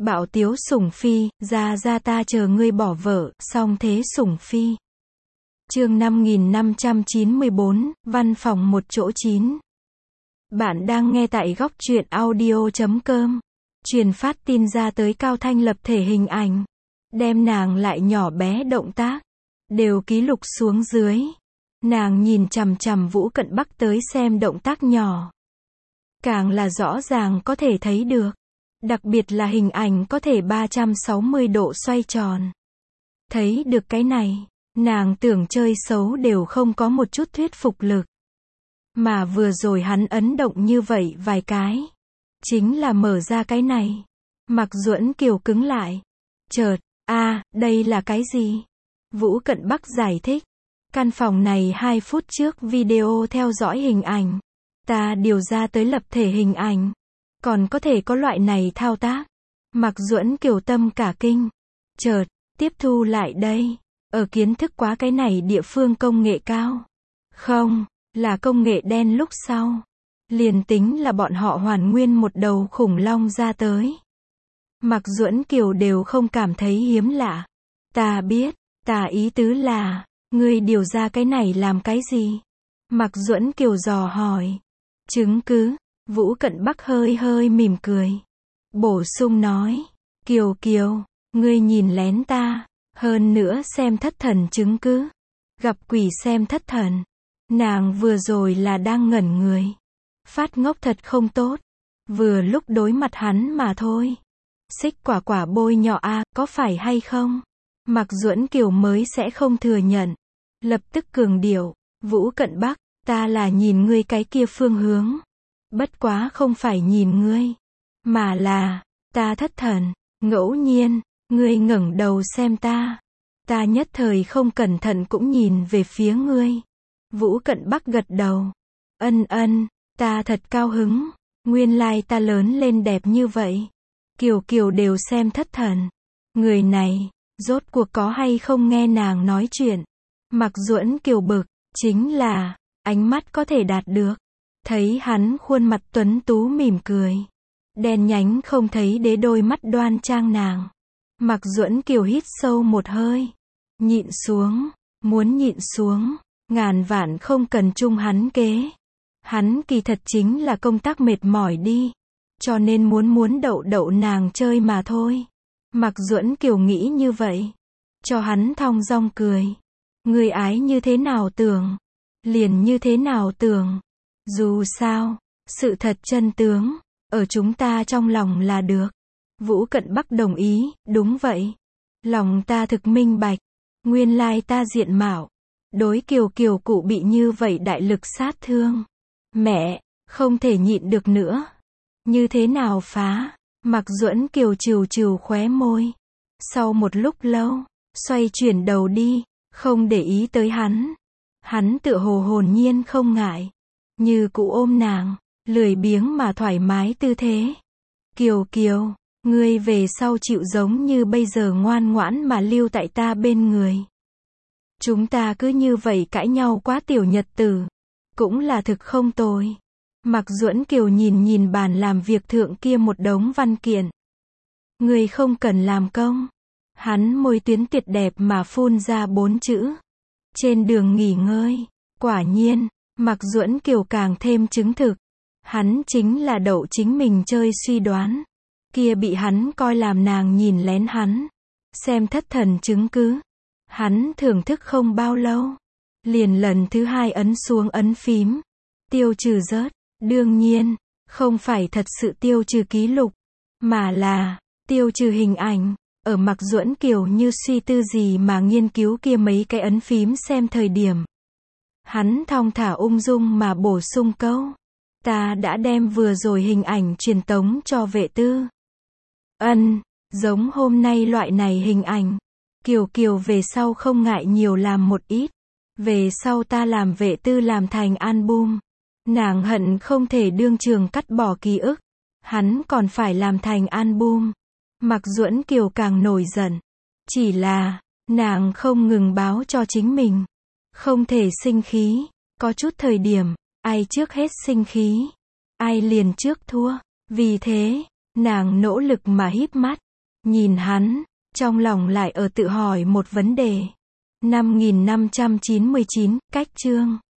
Bạo tiếu sủng phi, ra ta chờ ngươi bỏ vợ, song thế sủng phi. Chương 5594, văn phòng một chỗ 9. Bạn đang nghe tại góc truyện audio.com. Truyền phát tin ra tới Cao Thanh lập thể hình ảnh. Đem nàng lại nhỏ bé động tác. Đều ký lục xuống dưới. Nàng nhìn chằm chằm Vũ Cận Bắc tới xem động tác nhỏ. Càng là rõ ràng có thể thấy được. Đặc biệt là hình ảnh có thể 360 độ xoay tròn. Thấy được cái này, nàng tưởng chơi xấu đều không có một chút thuyết phục lực. Mà vừa rồi hắn ấn động như vậy vài cái. Chính là mở ra cái này. Mạc Duẫn Kiều cứng lại. Chợt, đây là cái gì? Vũ Cận Bắc giải thích. Căn phòng này 2 phút trước video theo dõi hình ảnh. Ta điều ra tới lập thể hình ảnh. Còn có thể có loại này thao tác. Mạc Duẫn Kiều tâm cả kinh. Chợt, tiếp thu lại đây. Ở kiến thức quá cái này địa phương công nghệ cao. Không, là công nghệ đen lúc sau. Liền tính là bọn họ hoàn nguyên một đầu khủng long ra tới. Mạc Duẫn Kiều đều không cảm thấy hiếm lạ. Ta biết, ta ý tứ là, ngươi điều ra cái này làm cái gì? Mạc Duẫn Kiều dò hỏi. Chứng cứ. Vũ Cận Bắc hơi hơi mỉm cười. Bổ sung nói. Kiều, ngươi nhìn lén ta. Hơn nữa xem thất thần chứng cứ. Gặp quỷ xem thất thần. Nàng vừa rồi là đang ngẩn người. Phát ngốc thật không tốt. Vừa lúc đối mặt hắn mà thôi. Xích quả bôi nhọ có phải hay không? Mạc Duẫn Kiều mới sẽ không thừa nhận. Lập tức cường điệu. Vũ Cận Bắc, ta là nhìn ngươi cái kia phương hướng. Bất quá không phải nhìn ngươi. Mà là, ta thất thần. Ngẫu nhiên, ngươi ngẩng đầu xem ta. Ta nhất thời không cẩn thận cũng nhìn về phía ngươi. Vũ Cận Bắc gật đầu. Ân, ta thật cao hứng. Nguyên lai ta lớn lên đẹp như vậy. Kiều đều xem thất thần. Người này, rốt cuộc có hay không nghe nàng nói chuyện. Mạc Duẫn Kiều bực, chính là, ánh mắt có thể đạt được. Thấy hắn khuôn mặt tuấn tú mỉm cười. Đen nhánh không thấy đế đôi mắt đoan trang nàng. Mạc Duẫn Kiều hít sâu một hơi. Nhịn xuống, muốn nhịn xuống. Ngàn vạn không cần chung hắn kế. Hắn kỳ thật chính là công tác mệt mỏi đi. Cho nên muốn đậu nàng chơi mà thôi. Mạc Duẫn Kiều nghĩ như vậy. Cho hắn thong dong cười. Người ái như thế nào tưởng. Liền như thế nào tưởng. Dù sao, sự thật chân tướng, ở chúng ta trong lòng là được. Vũ Cận Bắc đồng ý, đúng vậy. Lòng ta thực minh bạch. Nguyên lai ta diện mạo. Đối Kiều cụ bị như vậy đại lực sát thương. Mẹ, không thể nhịn được nữa. Như thế nào phá? Mạc Duẫn Kiều trừ khóe môi. Sau một lúc lâu, xoay chuyển đầu đi, không để ý tới hắn. Hắn tựa hồ hồn nhiên không ngại. Như cụ ôm nàng, lười biếng mà thoải mái tư thế. Kiều, ngươi về sau chịu giống như bây giờ ngoan ngoãn mà lưu tại ta bên người. Chúng ta cứ như vậy cãi nhau quá tiểu nhật tử. Cũng là thực không tồi. Mạc Duẫn Kiều nhìn bàn làm việc thượng kia một đống văn kiện. Ngươi không cần làm công. Hắn môi tuyến tuyệt đẹp mà phun ra 4 chữ. Trên đường nghỉ ngơi. Quả nhiên, Mạc Duẫn Kiều càng thêm chứng thực. Hắn chính là đậu chính mình chơi suy đoán. Kia bị hắn coi làm nàng nhìn lén hắn. Xem thất thần chứng cứ. Hắn thưởng thức không bao lâu. Liền lần thứ 2 ấn xuống ấn phím. Tiêu trừ rớt. Đương nhiên, không phải thật sự tiêu trừ ký lục. Mà là, tiêu trừ hình ảnh. Ở Mạc Duẫn Kiều như suy tư gì mà nghiên cứu kia mấy cái ấn phím xem thời điểm. Hắn thong thả ung dung mà bổ sung câu. Ta đã đem vừa rồi hình ảnh truyền tống cho vệ tư. Giống hôm nay loại này hình ảnh. Kiều về sau không ngại nhiều làm một ít. Về sau ta làm vệ tư làm thành album. Nàng hận không thể đương trường cắt bỏ ký ức. Hắn còn phải làm thành album. Mạc Duẫn Kiều càng nổi giận. Chỉ là, nàng không ngừng báo cho chính mình. Không thể sinh khí. Có chút thời điểm, ai trước hết sinh khí. Ai liền trước thua. Vì thế, nàng nỗ lực mà híp mắt. Nhìn hắn, trong lòng lại ở tự hỏi một vấn đề. 5599, cách chương